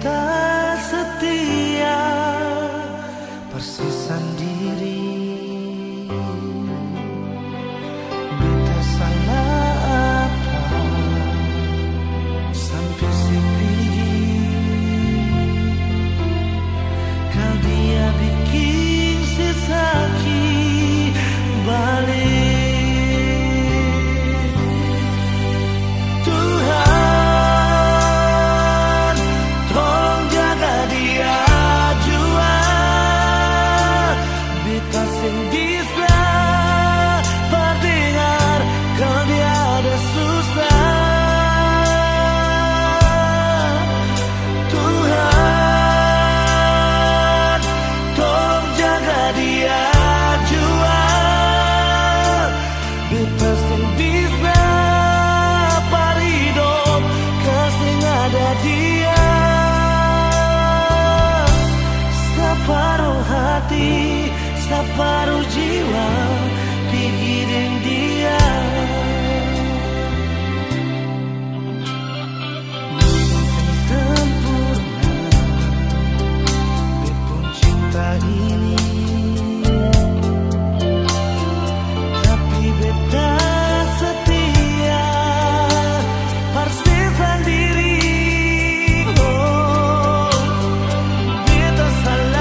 beta setia persisan diri. Beta salah apa sampai sepigi kau dia bikin sesaki balik. Separuh jiwa pikirin dia. Bukan sempurna bepung cinta ini, tapi beta setia persisan diri. Oh, beta salah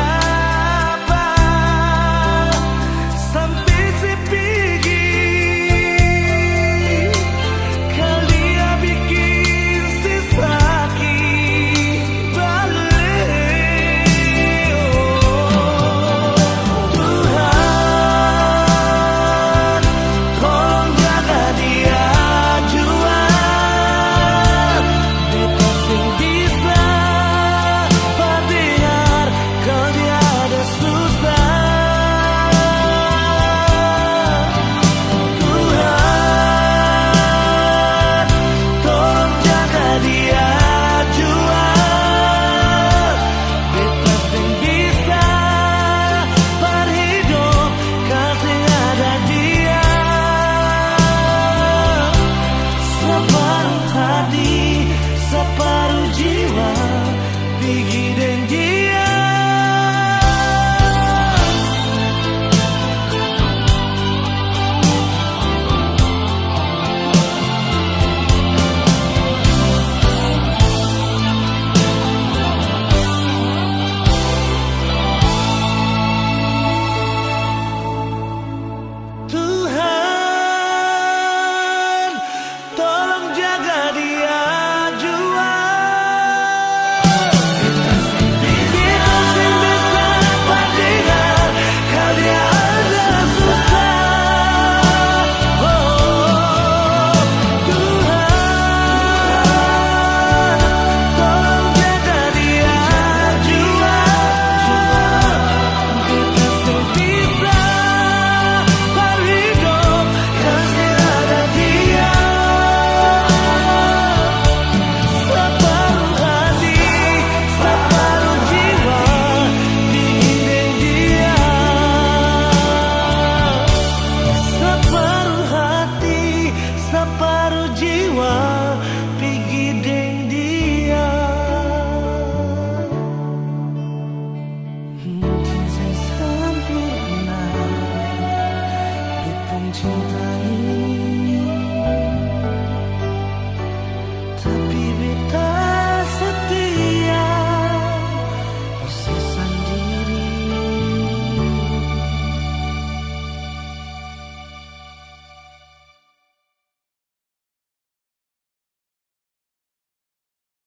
separuh jiwa pikirin dia. Tuhan, tolong jaga dia. Separuh jiwa pikirin dia. Mungkin saya sempurna bepung cinta